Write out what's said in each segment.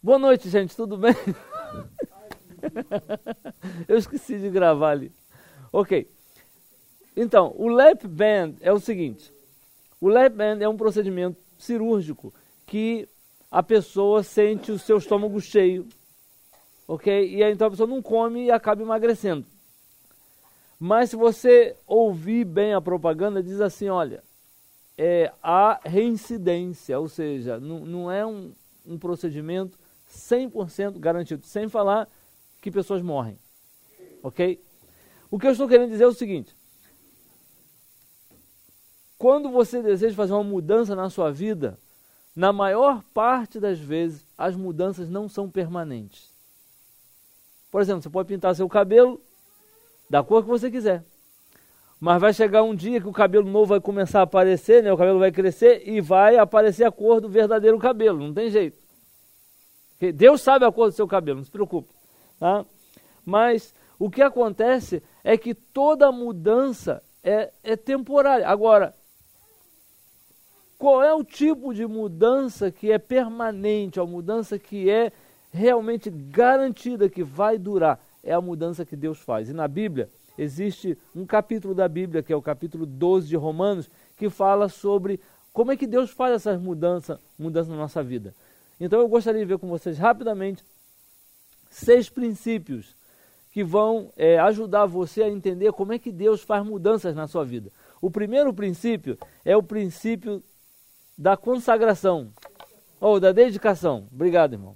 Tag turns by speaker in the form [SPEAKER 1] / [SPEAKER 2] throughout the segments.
[SPEAKER 1] Boa noite, gente, tudo bem? Eu esqueci de gravar ali. Ok. Então, o lap band é o seguinte. O lap band é um procedimento cirúrgico que a pessoa sente o seu estômago cheio. Ok? E aí, então a pessoa não come e acaba emagrecendo. Mas se você ouvir bem a propaganda, diz assim, olha, a reincidência, ou seja, não é um procedimento 100% garantido, sem falar que pessoas morrem, ok? O que eu estou querendo dizer é o seguinte, quando você deseja fazer uma mudança na sua vida, na maior parte das vezes, as mudanças não são permanentes. Por exemplo, você pode pintar seu cabelo da cor que você quiser. Mas vai chegar um dia que o cabelo novo vai começar a aparecer, né? O cabelo vai crescer e vai aparecer a cor do verdadeiro cabelo, não tem jeito. Porque Deus sabe a cor do seu cabelo, não se preocupe. Tá? Mas o que acontece é que toda mudança é temporária. Agora, qual é o tipo de mudança que é permanente, a mudança que é realmente garantida, que vai durar? É a mudança que Deus faz. E na Bíblia, existe um capítulo da Bíblia, que é o capítulo 12 de Romanos, que fala sobre como é que Deus faz essas mudanças na nossa vida. Então eu gostaria de ver com vocês rapidamente 6 princípios que vão ajudar você a entender como é que Deus faz mudanças na sua vida. O primeiro princípio é o princípio da consagração, ou da dedicação. Obrigado, irmão.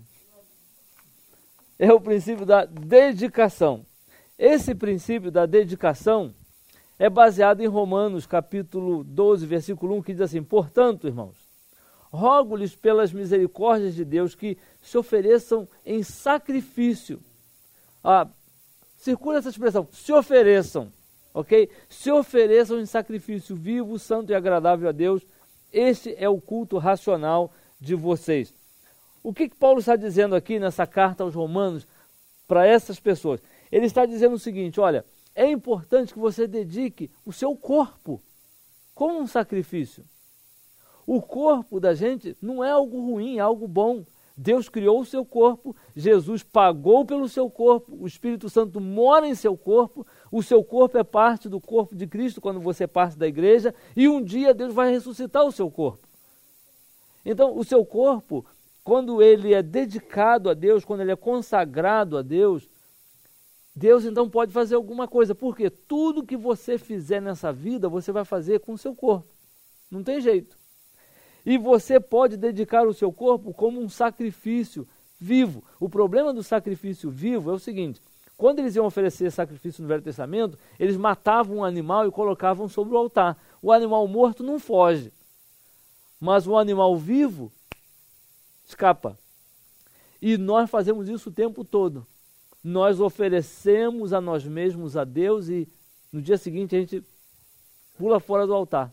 [SPEAKER 1] É o princípio da dedicação. Esse princípio da dedicação é baseado em Romanos capítulo 12, versículo 1, que diz assim, portanto, irmãos, rogo-lhes pelas misericórdias de Deus que se ofereçam em sacrifício. Circula essa expressão, se ofereçam, ok? Se ofereçam em sacrifício vivo, santo e agradável a Deus. Este é o culto racional de vocês. O que Paulo está dizendo aqui nessa carta aos Romanos para essas pessoas? Ele está dizendo o seguinte, olha, é importante que você dedique o seu corpo como um sacrifício. O corpo da gente não é algo ruim, é algo bom. Deus criou o seu corpo, Jesus pagou pelo seu corpo, o Espírito Santo mora em seu corpo é parte do corpo de Cristo quando você parte da igreja, e um dia Deus vai ressuscitar o seu corpo. Então, o seu corpo, quando ele é dedicado a Deus, quando ele é consagrado a Deus, Deus então pode fazer alguma coisa, porque tudo que você fizer nessa vida, você vai fazer com o seu corpo, não tem jeito. E você pode dedicar o seu corpo como um sacrifício vivo. O problema do sacrifício vivo é o seguinte, quando eles iam oferecer sacrifício no Velho Testamento, eles matavam um animal e colocavam sobre o altar. O animal morto não foge, mas o animal vivo escapa. E nós fazemos isso o tempo todo. Nós oferecemos a nós mesmos a Deus e no dia seguinte a gente pula fora do altar.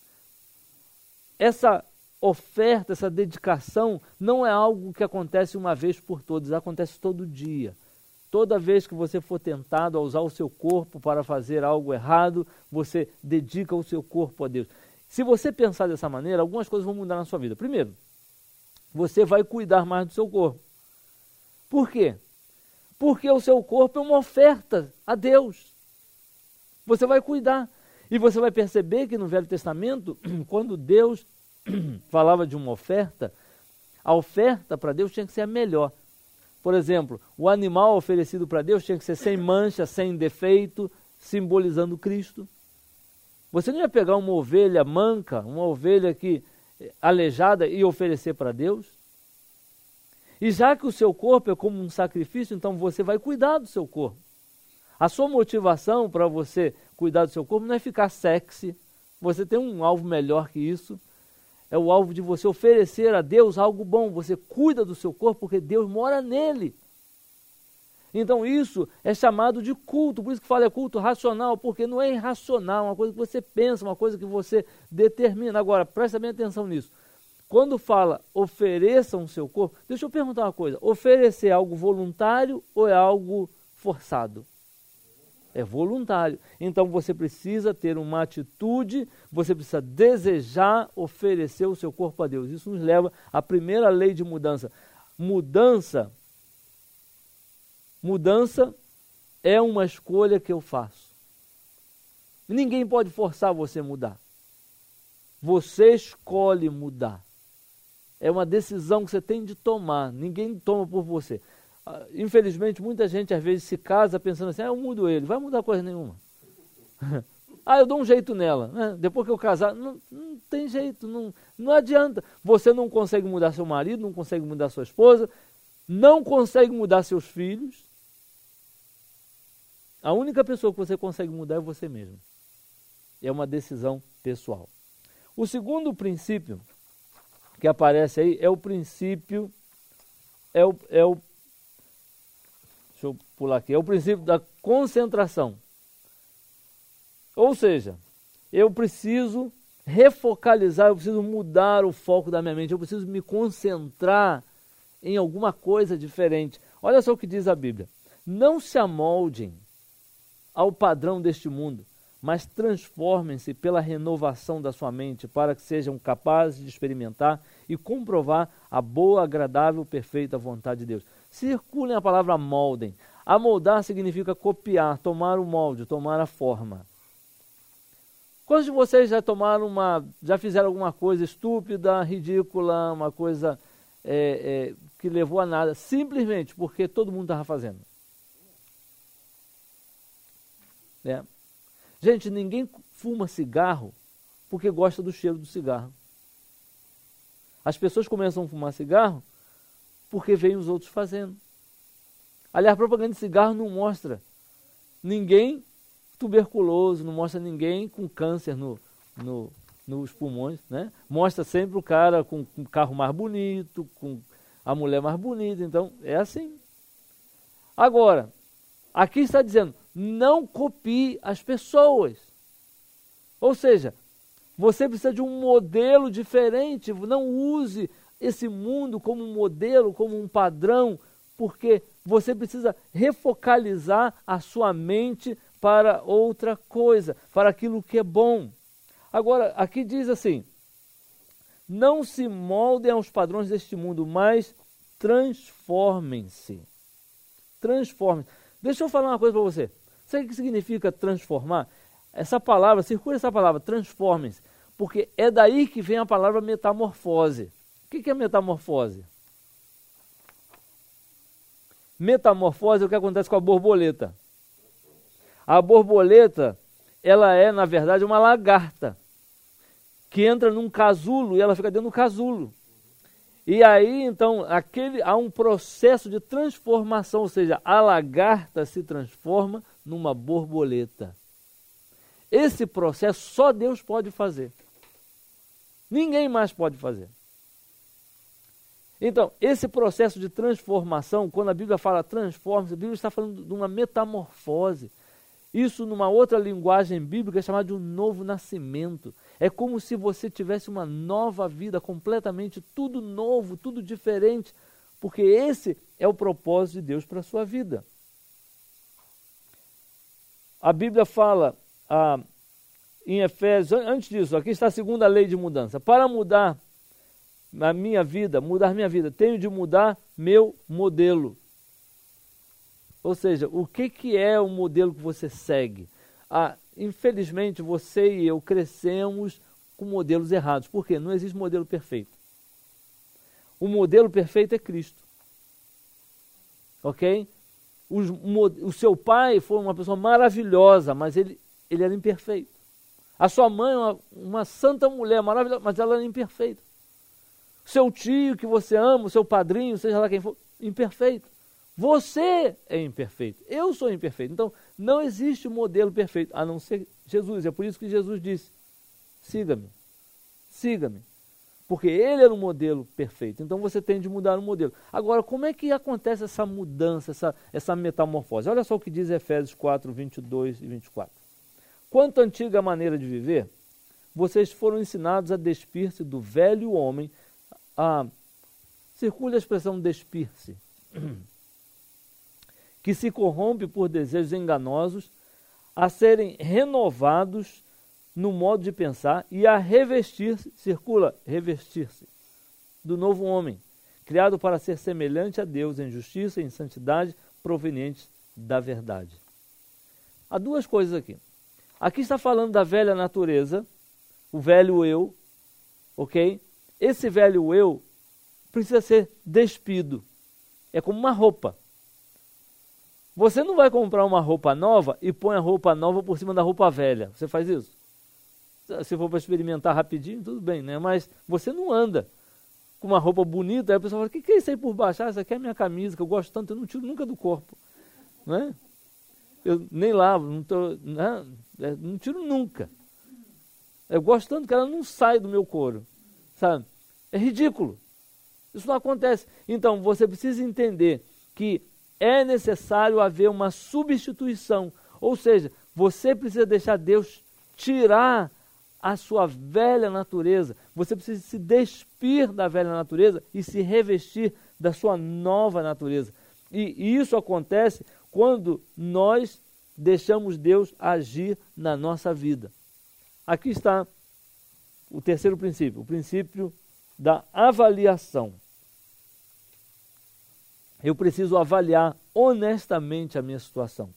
[SPEAKER 1] Essa oferta, essa dedicação não é algo que acontece uma vez por todas, acontece todo dia. Toda vez que você for tentado a usar o seu corpo para fazer algo errado, você dedica o seu corpo a Deus. Se você pensar dessa maneira, algumas coisas vão mudar na sua vida. Primeiro, você vai cuidar mais do seu corpo. Por quê? Porque o seu corpo é uma oferta a Deus. Você vai cuidar. E você vai perceber que no Velho Testamento, quando Deus falava de uma oferta, a oferta para Deus tinha que ser a melhor. Por exemplo, o animal oferecido para Deus tinha que ser sem mancha, sem defeito, simbolizando Cristo. Você não ia pegar uma ovelha manca, uma ovelha aleijada e oferecer para Deus? E já que o seu corpo é como um sacrifício, então você vai cuidar do seu corpo. A sua motivação para você cuidar do seu corpo não é ficar sexy. Você tem um alvo melhor que isso. É o alvo de você oferecer a Deus algo bom. Você cuida do seu corpo porque Deus mora nele. Então isso é chamado de culto. Por isso que fala é culto racional, porque não é irracional, é uma coisa que você pensa, uma coisa que você determina. Agora, presta bem atenção nisso. Quando fala ofereçam o seu corpo, deixa eu perguntar uma coisa. Oferecer é algo voluntário ou é algo forçado? É voluntário. Então você precisa ter uma atitude, você precisa desejar oferecer o seu corpo a Deus. Isso nos leva à primeira lei de mudança. mudança é uma escolha que eu faço. Ninguém pode forçar você a mudar. Você escolhe mudar. É uma decisão que você tem de tomar. Ninguém toma por você. Infelizmente, muita gente às vezes se casa pensando assim, eu mudo ele. Vai mudar coisa nenhuma. Eu dou um jeito nela. Né? Depois que eu casar, não tem jeito. Não adianta. Você não consegue mudar seu marido, não consegue mudar sua esposa, não consegue mudar seus filhos. A única pessoa que você consegue mudar é você mesmo. É uma decisão pessoal. O segundo princípio que aparece aí é o princípio, deixa eu pular aqui, é o princípio da concentração. Ou seja, eu preciso refocalizar, eu preciso mudar o foco da minha mente, eu preciso me concentrar em alguma coisa diferente. Olha só o que diz a Bíblia. Não se amoldem ao padrão deste mundo, mas transformem-se pela renovação da sua mente para que sejam capazes de experimentar e comprovar a boa, agradável, perfeita vontade de Deus. Circulem a palavra moldem. Amoldar significa copiar, tomar o molde, tomar a forma. Quantos de vocês já fizeram alguma coisa estúpida, ridícula, uma coisa que levou a nada, simplesmente porque todo mundo estava fazendo? Gente, ninguém fuma cigarro porque gosta do cheiro do cigarro. As pessoas começam a fumar cigarro porque veem os outros fazendo. Aliás, a propaganda de cigarro não mostra ninguém tuberculoso, não mostra ninguém com câncer nos pulmões, né? Mostra sempre o cara com um carro mais bonito, com a mulher mais bonita, então é assim. Agora, aqui está dizendo, não copie as pessoas. Ou seja, você precisa de um modelo diferente, não use esse mundo como um modelo, como um padrão, porque você precisa refocalizar a sua mente para outra coisa, para aquilo que é bom. Agora, aqui diz assim, não se moldem aos padrões deste mundo, mas transformem-se. Transformem-se. Deixa eu falar uma coisa para você. Sabe o que significa transformar? Essa palavra, circula essa palavra, transformem-se, porque é daí que vem a palavra metamorfose. O que é metamorfose? Metamorfose é o que acontece com a borboleta. A borboleta, ela é, na verdade, uma lagarta, que entra num casulo e ela fica dentro do casulo. E aí, então, há um processo de transformação, ou seja, a lagarta se transforma numa borboleta. Esse processo só Deus pode fazer. Ninguém mais pode fazer. Então, esse processo de transformação, quando a Bíblia fala transforma-se, a Bíblia está falando de uma metamorfose. Isso, numa outra linguagem bíblica, é chamado de um novo nascimento. É como se você tivesse uma nova vida, completamente tudo novo, tudo diferente, porque esse é o propósito de Deus para a sua vida. A Bíblia fala em Efésios, antes disso, aqui está a segunda lei de mudança. Para mudar minha vida, tenho de mudar meu modelo. Ou seja, o que é o modelo que você segue? Infelizmente, você e eu crescemos com modelos errados. Por quê? Não existe modelo perfeito. O modelo perfeito é Cristo. Ok? O seu pai foi uma pessoa maravilhosa, mas ele era imperfeito. A sua mãe é uma santa mulher maravilhosa, mas ela era imperfeita. Seu tio que você ama, o seu padrinho, seja lá quem for, imperfeito. Você é imperfeito, eu sou imperfeito. Então, não existe modelo perfeito, a não ser Jesus. É por isso que Jesus disse, siga-me, siga-me. Porque ele era um modelo perfeito, então você tem de mudar o modelo. Agora, como é que acontece essa mudança, essa metamorfose? Olha só o que diz Efésios 4, 22 e 24. Quanto à antiga maneira de viver, vocês foram ensinados a despir-se do velho homem, circula a expressão despir-se, que se corrompe por desejos enganosos, a serem renovados no modo de pensar e a revestir-se, circula, revestir-se, do novo homem, criado para ser semelhante a Deus em justiça e em santidade provenientes da verdade. Há duas coisas aqui. Aqui está falando da velha natureza, o velho eu, ok? Esse velho eu precisa ser despido. É como uma roupa. Você não vai comprar uma roupa nova e põe a roupa nova por cima da roupa velha. Você faz isso? Se for para experimentar rapidinho, tudo bem, né? Mas você não anda com uma roupa bonita, aí a pessoa fala, o que é isso aí por baixo? Ah, isso aqui é a minha camisa, que eu gosto tanto, eu não tiro nunca do corpo. Não é? Eu nem lavo, não tiro nunca. Eu gosto tanto que ela não sai do meu couro, sabe? É ridículo. Isso não acontece. Então, você precisa entender que é necessário haver uma substituição. Ou seja, você precisa deixar Deus tirar a sua velha natureza. Você precisa se despir da velha natureza e se revestir da sua nova natureza. E isso acontece quando nós deixamos Deus agir na nossa vida. Aqui está o terceiro princípio, o princípio da avaliação. Eu preciso avaliar honestamente a minha situação.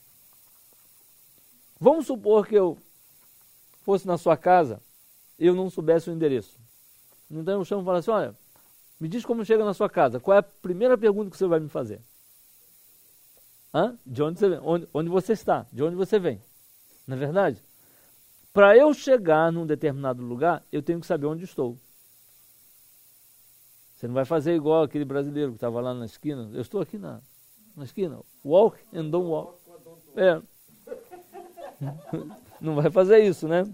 [SPEAKER 1] Vamos supor que eu fosse na sua casa e eu não soubesse o endereço. Então eu chamo e falo assim, olha, me diz como chega na sua casa. Qual é a primeira pergunta que você vai me fazer? De onde você vem? Onde você está? De onde você vem? Não é verdade? Para eu chegar num determinado lugar, eu tenho que saber onde estou. Você não vai fazer igual aquele brasileiro que estava lá na esquina. Eu estou aqui na esquina. Walk and don't walk. É. Não vai fazer isso, né?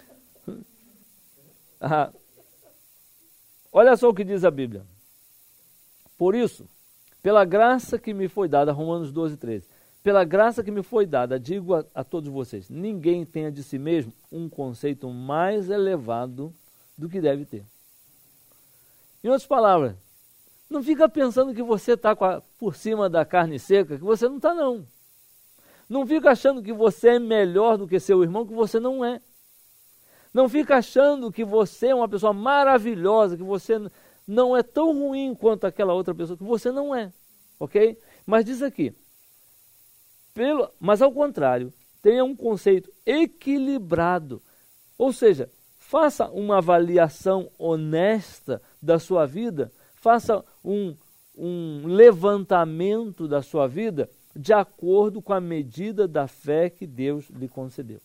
[SPEAKER 1] Olha só o que diz a Bíblia. Por isso, pela graça que me foi dada, Romanos 12, 13. Pela graça que me foi dada, digo a todos vocês, ninguém tenha de si mesmo um conceito mais elevado do que deve ter. Em outras palavras, não fica pensando que você está por cima da carne seca, que você não está não. Não fica achando que você é melhor do que seu irmão, que você não é. Não fica achando que você é uma pessoa maravilhosa, que você não é tão ruim quanto aquela outra pessoa, que você não é. Ok? Mas diz aqui, mas ao contrário, tenha um conceito equilibrado. Ou seja, faça uma avaliação honesta da sua vida, faça um levantamento da sua vida de acordo com a medida da fé que Deus lhe concedeu.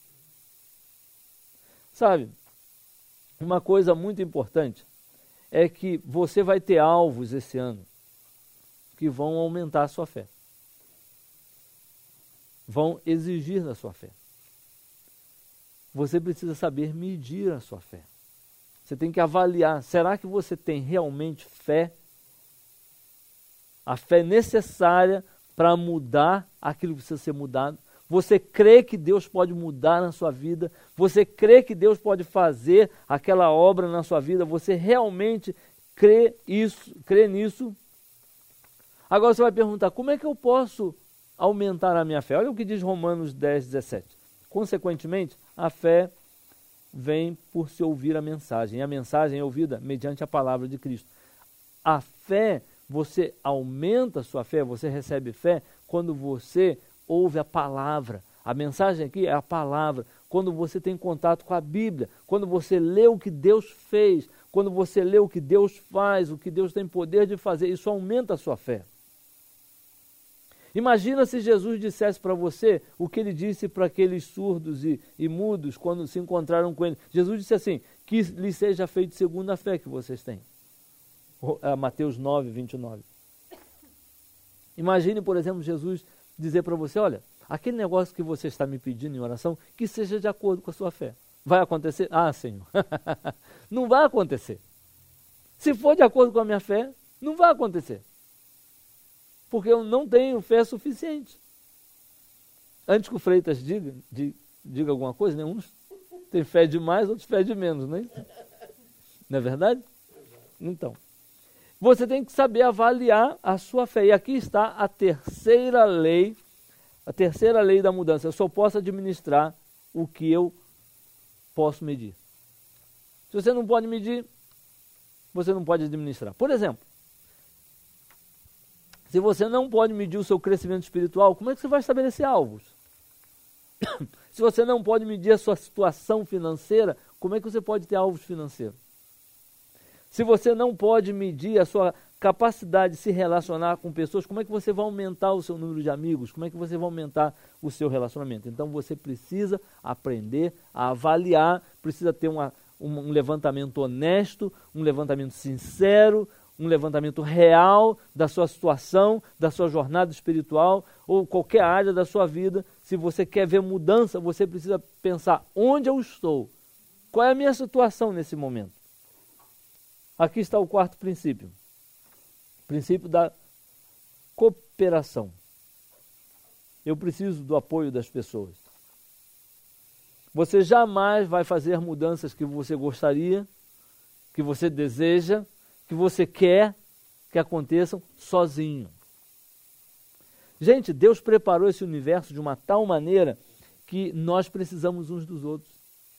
[SPEAKER 1] Sabe, uma coisa muito importante é que você vai ter alvos esse ano que vão aumentar a sua fé. Vão exigir da sua fé. Você precisa saber medir a sua fé. Você tem que avaliar, será que você tem realmente fé? A fé necessária para mudar aquilo que precisa ser mudado. Você crê que Deus pode mudar na sua vida? Você crê que Deus pode fazer aquela obra na sua vida? Você realmente crê nisso? Agora você vai perguntar, como é que eu posso aumentar a minha fé? Olha o que diz Romanos 10, 17. Consequentemente, a fé vem por se ouvir a mensagem. E a mensagem é ouvida mediante a palavra de Cristo. A fé, você aumenta a sua fé, você recebe fé quando você ouve a palavra. A mensagem aqui é a palavra. Quando você tem contato com a Bíblia, quando você lê o que Deus fez, quando você lê o que Deus faz, o que Deus tem poder de fazer, isso aumenta a sua fé. Imagina se Jesus dissesse para você o que ele disse para aqueles surdos e mudos quando se encontraram com ele. Jesus disse assim, que lhe seja feito segundo a fé que vocês têm. Mateus 9, 29. Imagine, por exemplo, Jesus dizer para você, olha, aquele negócio que você está me pedindo em oração, que seja de acordo com a sua fé. Vai acontecer? Ah, Senhor. Não vai acontecer. Se for de acordo com a minha fé, não vai acontecer. Porque eu não tenho fé suficiente. Antes que o Freitas diga alguma coisa, né? Uns têm fé demais, outros fé de menos, né? Não é verdade? Então, você tem que saber avaliar a sua fé. E aqui está a terceira lei da mudança. Eu só posso administrar o que eu posso medir. Se você não pode medir, você não pode administrar. Por exemplo, Se você não pode medir o seu crescimento espiritual, como é que você vai estabelecer alvos? Se você não pode medir a sua situação financeira, como é que você pode ter alvos financeiros? Se você não pode medir a sua capacidade de se relacionar com pessoas, como é que você vai aumentar o seu número de amigos? Como é que você vai aumentar o seu relacionamento? Então você precisa aprender a avaliar, precisa ter um levantamento honesto, um levantamento sincero, um levantamento real da sua situação, da sua jornada espiritual ou qualquer área da sua vida. Se você quer ver mudança, você precisa pensar onde eu estou, qual é a minha situação nesse momento. Aqui está o quarto princípio. Princípio da cooperação. Eu preciso do apoio das pessoas. Você jamais vai fazer mudanças que você gostaria, que você deseja, que você quer que aconteçam sozinho. Gente, Deus preparou esse universo de uma tal maneira que nós precisamos uns dos outros.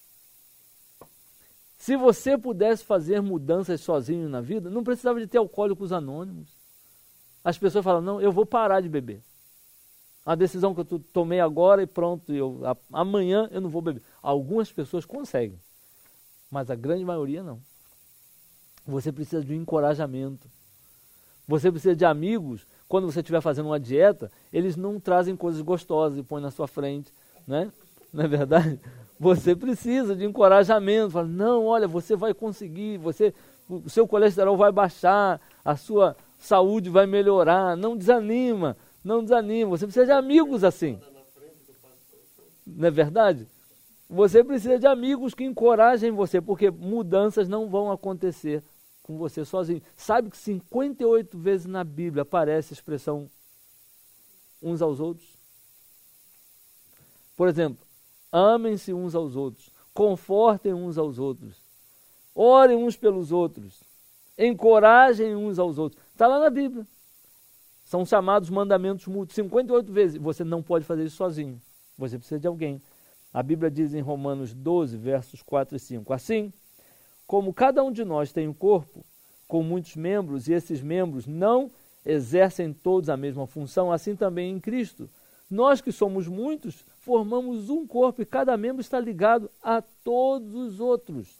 [SPEAKER 1] Se você pudesse fazer mudanças sozinho na vida, não precisava de ter alcoólicos anônimos. As pessoas falam, não, eu vou parar de beber. A decisão que eu tomei agora e pronto, amanhã eu não vou beber. Algumas pessoas conseguem, mas a grande maioria não. Você precisa de um encorajamento. Você precisa de amigos. Quando você estiver fazendo uma dieta, eles não trazem coisas gostosas e põem na sua frente, né? Não é verdade? Você precisa de encorajamento. Fala, não, olha, você vai conseguir, o seu colesterol vai baixar, a sua saúde vai melhorar. Não desanima, não desanima. Você precisa de amigos assim. Não é verdade? Você precisa de amigos que encorajem você, porque mudanças não vão acontecer com você sozinho. Sabe que 58 vezes na Bíblia aparece a expressão uns aos outros? Por exemplo, amem-se uns aos outros, confortem uns aos outros, orem uns pelos outros, encorajem uns aos outros. Está lá na Bíblia. São chamados mandamentos mútuos 58 vezes. Você não pode fazer isso sozinho. Você precisa de alguém. A Bíblia diz em Romanos 12, versos 4 e 5. Assim, como cada um de nós tem um corpo com muitos membros, e esses membros não exercem todos a mesma função, assim também em Cristo. Nós que somos muitos, formamos um corpo e cada membro está ligado a todos os outros.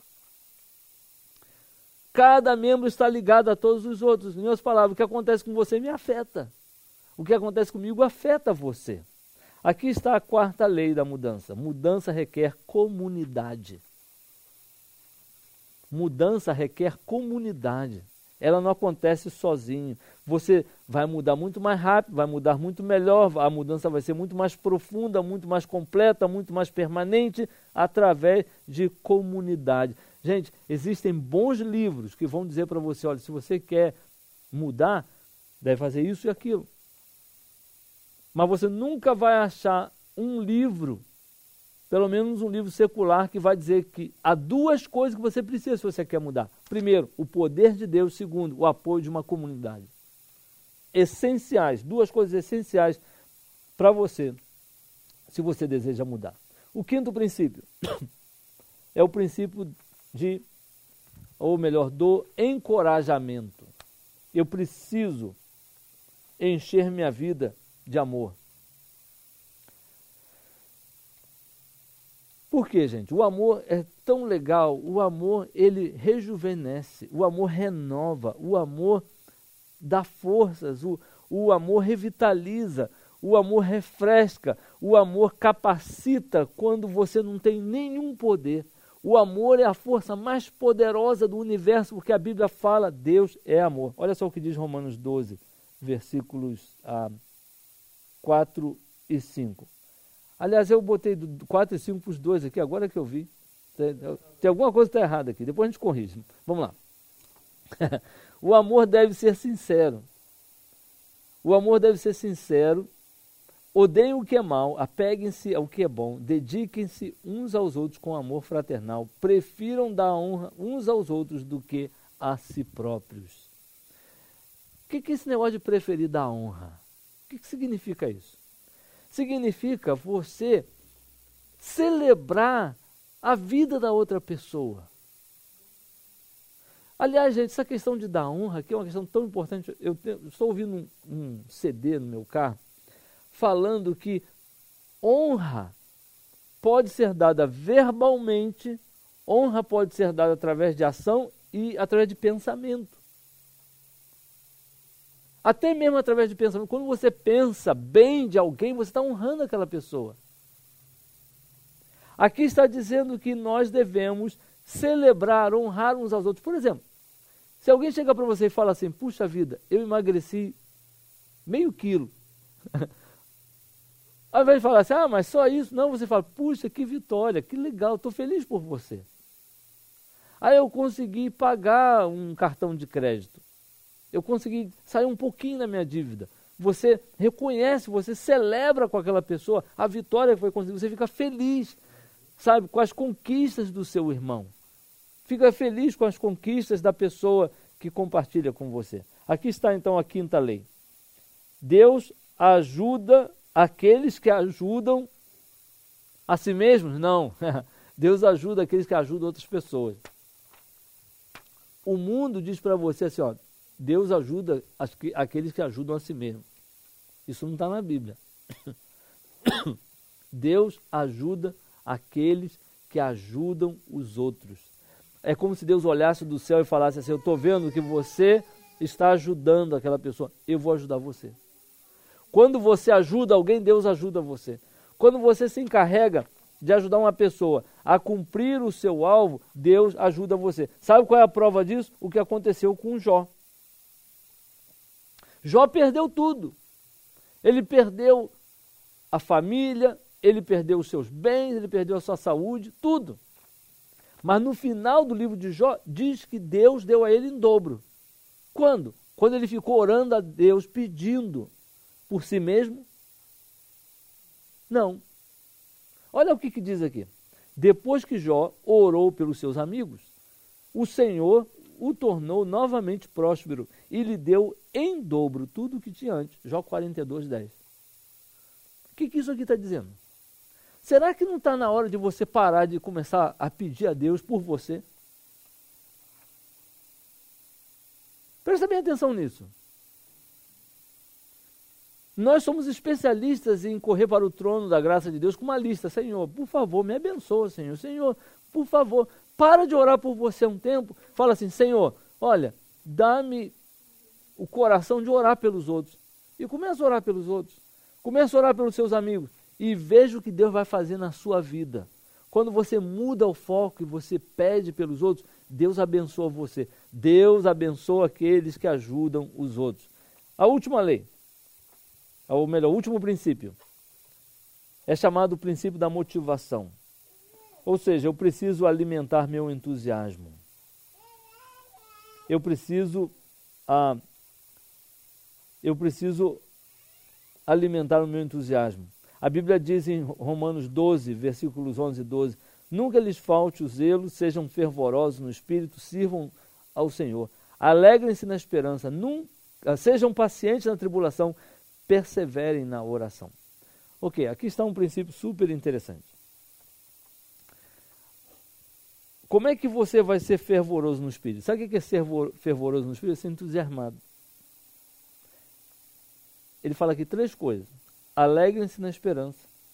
[SPEAKER 1] Cada membro está ligado a todos os outros. Em outras palavras, o que acontece com você me afeta. O que acontece comigo afeta você. Aqui está a quarta lei da mudança. Mudança requer comunidade. Mudança requer comunidade. Ela não acontece sozinho. Você vai mudar muito mais rápido, vai mudar muito melhor, a mudança vai ser muito mais profunda, muito mais completa, muito mais permanente, através de comunidade. Gente, existem bons livros que vão dizer para você, olha, se você quer mudar, deve fazer isso e aquilo. Mas você nunca vai achar um livro, pelo menos um livro secular, que vai dizer que há duas coisas que você precisa se você quer mudar. Primeiro, o poder de Deus. Segundo, o apoio de uma comunidade. Essenciais, duas coisas essenciais para você, se você deseja mudar. O quinto princípio é o princípio do encorajamento. Eu preciso encher minha vida de amor. Por quê, gente? O amor é tão legal, o amor ele rejuvenesce, o amor renova, o amor dá forças, o amor revitaliza, o amor refresca, o amor capacita quando você não tem nenhum poder. O amor é a força mais poderosa do universo, porque a Bíblia fala, Deus é amor. Olha só o que diz Romanos 12, versículos 4 e 5. Aliás, eu botei do 4 e 5 para os dois aqui, agora que eu vi. Tem alguma coisa que está errada aqui, depois a gente corrige. Vamos lá. O amor deve ser sincero. O amor deve ser sincero. Odeiem o que é mal, apeguem-se ao que é bom, dediquem-se uns aos outros com amor fraternal, prefiram dar honra uns aos outros do que a si próprios. O que é esse negócio de preferir dar honra? O que significa isso? Significa você celebrar a vida da outra pessoa. Aliás, gente, essa questão de dar honra aqui é uma questão tão importante. Eu estou ouvindo um CD no meu carro falando que honra pode ser dada verbalmente, honra pode ser dada através de ação e através de pensamento. Até mesmo através de pensamento. Quando você pensa bem de alguém, você está honrando aquela pessoa. Aqui está dizendo que nós devemos celebrar, honrar uns aos outros. Por exemplo, se alguém chega para você e fala assim, puxa vida, eu emagreci meio quilo. Ao invés de falar assim, mas só isso, não, você fala, puxa, que vitória, que legal, estou feliz por você. Aí eu consegui pagar um cartão de crédito. Eu consegui sair um pouquinho da minha dívida. Você reconhece, você celebra com aquela pessoa a vitória que foi conseguida, você fica feliz, sabe, com as conquistas do seu irmão. Fica feliz com as conquistas da pessoa que compartilha com você. Aqui está então a quinta lei. Deus ajuda aqueles que ajudam a si mesmos? Não. Deus ajuda aqueles que ajudam outras pessoas. O mundo diz para você assim, ó, Deus ajuda aqueles que ajudam a si mesmos. Isso não está na Bíblia. Deus ajuda aqueles que ajudam os outros. É como se Deus olhasse do céu e falasse assim, eu estou vendo que você está ajudando aquela pessoa, eu vou ajudar você. Quando você ajuda alguém, Deus ajuda você. Quando você se encarrega de ajudar uma pessoa a cumprir o seu alvo, Deus ajuda você. Sabe qual é a prova disso? O que aconteceu com Jó. Jó perdeu tudo. Ele perdeu a família, ele perdeu os seus bens, ele perdeu a sua saúde, tudo. Mas no final do livro de Jó, diz que Deus deu a ele em dobro. Quando? Quando ele ficou orando a Deus, pedindo por si mesmo? Não. Olha o que diz aqui. Depois que Jó orou pelos seus amigos, o Senhor o tornou novamente próspero e lhe deu em dobro tudo o que tinha antes. Jó 42:10. O que isso aqui está dizendo? Será que não está na hora de você parar de começar a pedir a Deus por você? Presta bem atenção nisso. Nós somos especialistas em correr para o trono da graça de Deus com uma lista. Senhor, por favor, me abençoa, Senhor. Senhor, por favor, para de orar por você um tempo. Fala assim, Senhor, olha, dá-me o coração de orar pelos outros. E começa a orar pelos outros. Começa a orar pelos seus amigos. E veja o que Deus vai fazer na sua vida. Quando você muda o foco e você pede pelos outros, Deus abençoa você. Deus abençoa aqueles que ajudam os outros. A última lei, ou melhor, o último princípio, é chamado o princípio da motivação. Ou seja, eu preciso alimentar meu entusiasmo. Eu preciso alimentar o meu entusiasmo. A Bíblia diz em Romanos 12, versículos 11 e 12, nunca lhes falte o zelo, sejam fervorosos no espírito, sirvam ao Senhor. Alegrem-se na esperança, sejam pacientes na tribulação, perseverem na oração. Ok, aqui está um princípio super interessante. Como é que você vai ser fervoroso no espírito? Sabe o que é ser fervoroso no espírito? É ser entusiasmado. Ele fala aqui 3 coisas. Alegrem-se na esperança.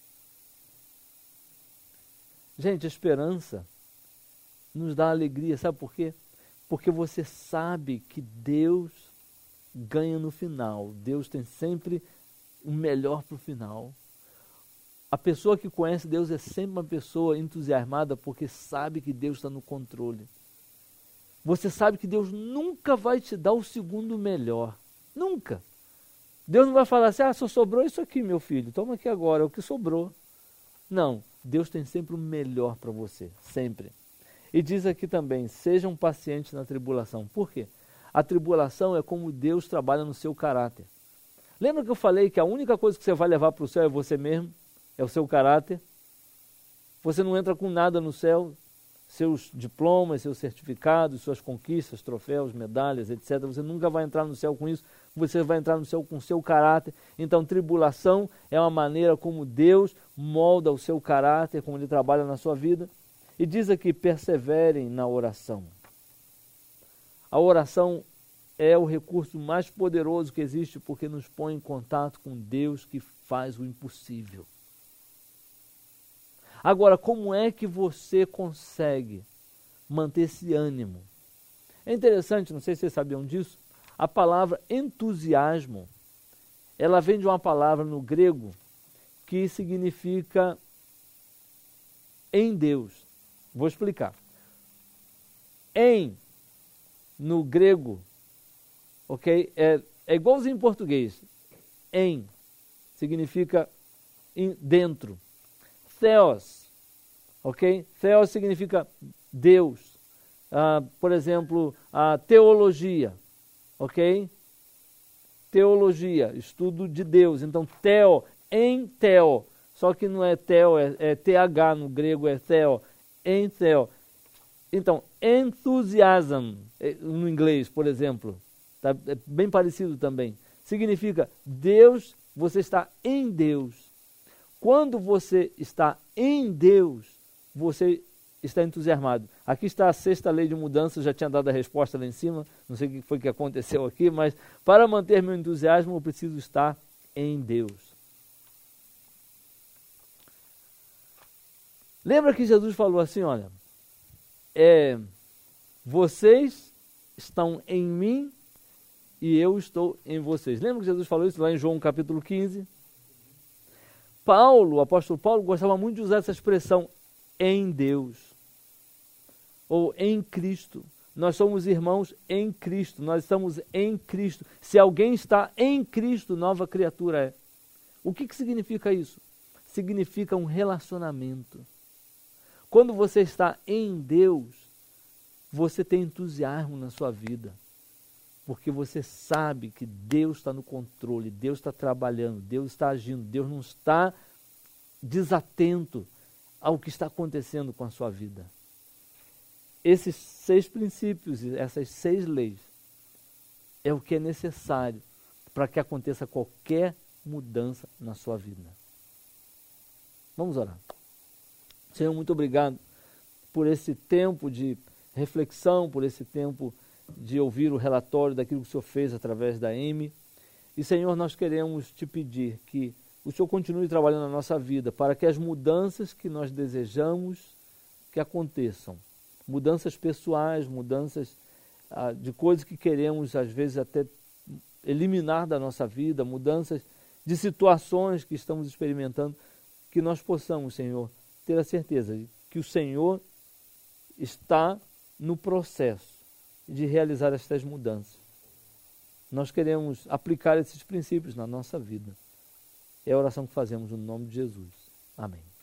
[SPEAKER 1] Gente, a esperança nos dá alegria, sabe por quê? Porque você sabe que Deus ganha no final. Deus tem sempre o melhor para o final. A pessoa que conhece Deus é sempre uma pessoa entusiasmada porque sabe que Deus está no controle. Você sabe que Deus nunca vai te dar o segundo melhor. Nunca. Deus não vai falar assim, só sobrou isso aqui, meu filho, toma aqui agora, é o que sobrou. Não, Deus tem sempre o melhor para você, sempre. E diz aqui também, sejam pacientes na tribulação. Por quê? A tribulação é como Deus trabalha no seu caráter. Lembra que eu falei que a única coisa que você vai levar para o céu é você mesmo? É o seu caráter? Você não entra com nada no céu, seus diplomas, seus certificados, suas conquistas, troféus, medalhas, etc. Você nunca vai entrar no céu com isso, você vai entrar no céu com o seu caráter. Então, tribulação é uma maneira como Deus molda o seu caráter, como Ele trabalha na sua vida. E diz aqui, perseverem na oração. A oração é o recurso mais poderoso que existe porque nos põe em contato com Deus que faz o impossível. Agora, como é que você consegue manter esse ânimo? É interessante, não sei se vocês sabiam disso, a palavra entusiasmo, ela vem de uma palavra no grego que significa em Deus. Vou explicar. Em, no grego, ok? É igualzinho em português. Em significa dentro. Theos, ok? Theos significa Deus. Por exemplo, a teologia, ok? Teologia, estudo de Deus. Então, theo, em theo. Só que não é theo, é TH no grego, é theo. Em theo. Então, enthusiasm, no inglês, por exemplo, tá? É bem parecido também. Significa Deus, você está em Deus. Quando você está em Deus, você está entusiasmado. Aqui está a 6ª lei de mudança, eu já tinha dado a resposta lá em cima, não sei o que foi que aconteceu aqui, mas para manter meu entusiasmo eu preciso estar em Deus. Lembra que Jesus falou assim, olha, vocês estão em mim e eu estou em vocês. Lembra que Jesus falou isso lá em João capítulo 15? O apóstolo Paulo gostava muito de usar essa expressão, em Deus, ou em Cristo. Nós somos irmãos em Cristo, nós estamos em Cristo. Se alguém está em Cristo, nova criatura é. O que significa isso? Significa um relacionamento. Quando você está em Deus, você tem entusiasmo na sua vida, porque você sabe que Deus está no controle, Deus está trabalhando, Deus está agindo, Deus não está desatento ao que está acontecendo com a sua vida. Esses 6 princípios, essas 6 leis, é o que é necessário para que aconteça qualquer mudança na sua vida. Vamos orar. Senhor, muito obrigado por esse tempo de reflexão, por esse tempo de ouvir o relatório daquilo que o Senhor fez através da Amy. E, Senhor, nós queremos te pedir que o Senhor continue trabalhando na nossa vida para que as mudanças que nós desejamos que aconteçam, mudanças pessoais, mudanças de coisas que queremos, às vezes, até eliminar da nossa vida, mudanças de situações que estamos experimentando, que nós possamos, Senhor, ter a certeza de que o Senhor está no processo de realizar estas mudanças. Nós queremos aplicar esses princípios na nossa vida. É a oração que fazemos no nome de Jesus. Amém.